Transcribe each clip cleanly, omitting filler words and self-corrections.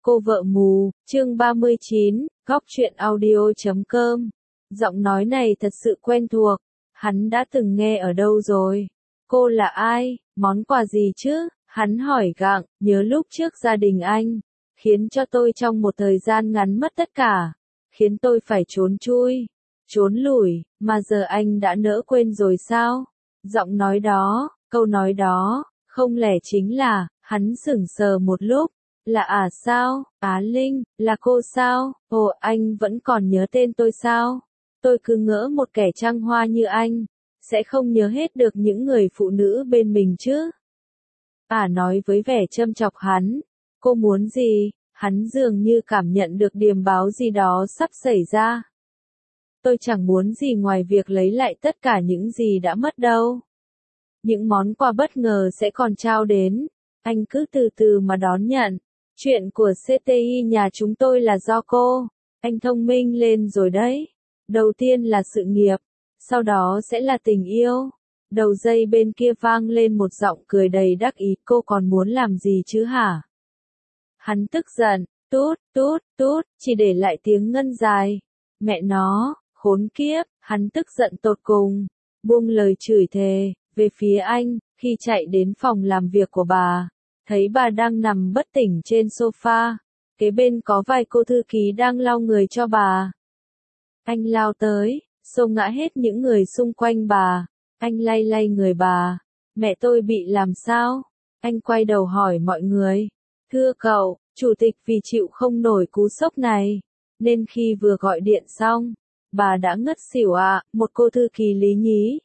Cô vợ mù, chương 39, góc truyện audio.com. Giọng nói này thật sự quen thuộc, hắn đã từng nghe ở đâu rồi? Cô là ai? Món quà gì chứ? Hắn hỏi gặng, nhớ lúc trước gia đình anh, khiến cho tôi trong một thời gian ngắn mất tất cả, khiến tôi phải trốn chui, trốn lủi, mà giờ anh đã nỡ quên rồi sao? Giọng nói đó, câu nói đó, không lẽ chính là, hắn sững sờ một lúc. Là sao? Á Linh, là cô sao? Ồ, anh vẫn còn nhớ tên tôi sao? Tôi cứ ngỡ một kẻ trăng hoa như anh, sẽ không nhớ hết được những người phụ nữ bên mình chứ. Nói với vẻ châm chọc hắn. Cô muốn gì? Hắn dường như cảm nhận được điềm báo gì đó sắp xảy ra. Tôi chẳng muốn gì ngoài việc lấy lại tất cả những gì đã mất đâu. Những món quà bất ngờ sẽ còn trao đến. Anh cứ từ từ mà đón nhận. Chuyện của CTI nhà chúng tôi là do cô. Anh thông minh lên rồi đấy. Đầu tiên là sự nghiệp, sau đó sẽ là tình yêu. Đầu dây bên kia vang lên một giọng cười đầy đắc ý. Cô còn muốn làm gì chứ hả? Hắn tức giận, tút, tút, tút, chỉ để lại tiếng ngân dài. Mẹ nó, khốn kiếp, hắn tức giận tột cùng. Buông lời chửi thề, về phía anh, khi chạy đến phòng làm việc của bà. Thấy bà đang nằm bất tỉnh trên sofa, kế bên có vài cô thư ký đang lau người cho bà. Anh lao tới, xô ngã hết những người xung quanh bà. Anh lay lay người bà. Mẹ tôi bị làm sao? Anh quay đầu hỏi mọi người. Thưa cậu, chủ tịch vì chịu không nổi cú sốc này, nên khi vừa gọi điện xong, bà đã ngất xỉu ạ. Một cô thư ký lý nhí.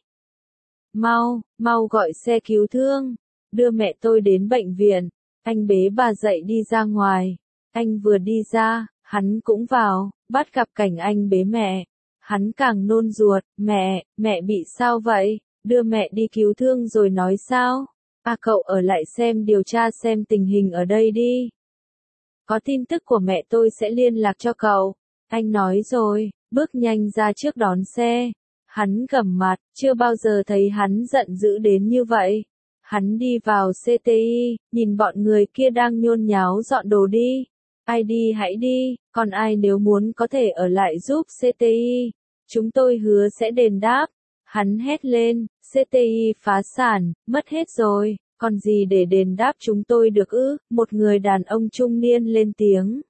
Mau gọi xe cứu thương. Đưa mẹ tôi đến bệnh viện. Anh bế bà dậy đi ra ngoài. Anh vừa đi ra, hắn cũng vào, bắt gặp cảnh anh bế mẹ. Hắn càng nôn ruột, mẹ bị sao vậy? Đưa mẹ đi cứu thương rồi nói sao? Cậu ở lại xem điều tra xem tình hình ở đây đi. Có tin tức của mẹ tôi sẽ liên lạc cho cậu. Anh nói rồi, bước nhanh ra trước đón xe. Hắn gầm mặt, chưa bao giờ thấy hắn giận dữ đến như vậy. Hắn đi vào CTI, nhìn bọn người kia đang nhôn nháo dọn đồ đi. Ai đi hãy đi, còn ai nếu muốn có thể ở lại giúp CTI. Chúng tôi hứa sẽ đền đáp. Hắn hét lên, CTI phá sản, mất hết rồi, còn gì để đền đáp chúng tôi được ư? Một người đàn ông trung niên lên tiếng.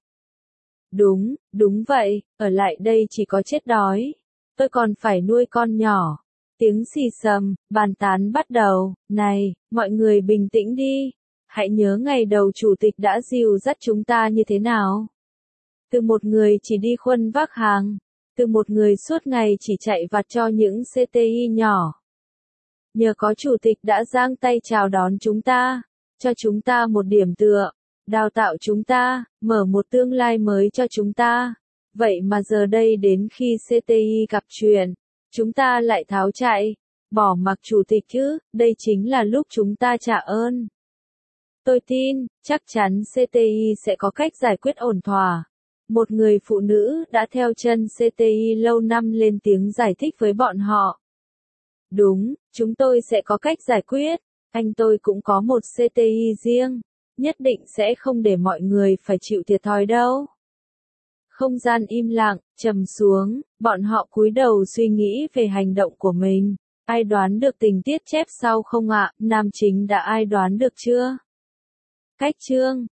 Đúng vậy, ở lại đây chỉ có chết đói. Tôi còn phải nuôi con nhỏ. Tiếng xì xầm, bàn tán bắt đầu. Này, mọi người bình tĩnh đi. Hãy nhớ ngày đầu chủ tịch đã dìu dắt chúng ta như thế nào. Từ một người chỉ đi khuân vác hàng. Từ một người suốt ngày chỉ chạy vặt cho những CTI nhỏ. Nhờ có chủ tịch đã giang tay chào đón chúng ta. Cho chúng ta một điểm tựa. Đào tạo chúng ta, mở một tương lai mới cho chúng ta. Vậy mà giờ đây đến khi CTI gặp chuyện, chúng ta lại tháo chạy, bỏ mặc chủ tịch chứ, đây chính là lúc chúng ta trả ơn. Tôi tin, chắc chắn CTI sẽ có cách giải quyết ổn thỏa. Một người phụ nữ đã theo chân CTI lâu năm lên tiếng giải thích với bọn họ. Đúng, chúng tôi sẽ có cách giải quyết, anh tôi cũng có một CTI riêng, nhất định sẽ không để mọi người phải chịu thiệt thòi đâu. Không gian im lặng, trầm xuống, bọn họ cúi đầu suy nghĩ về hành động của mình. Ai đoán được tình tiết chép sau không ạ? Nam chính đã ai đoán được chưa? Cách chương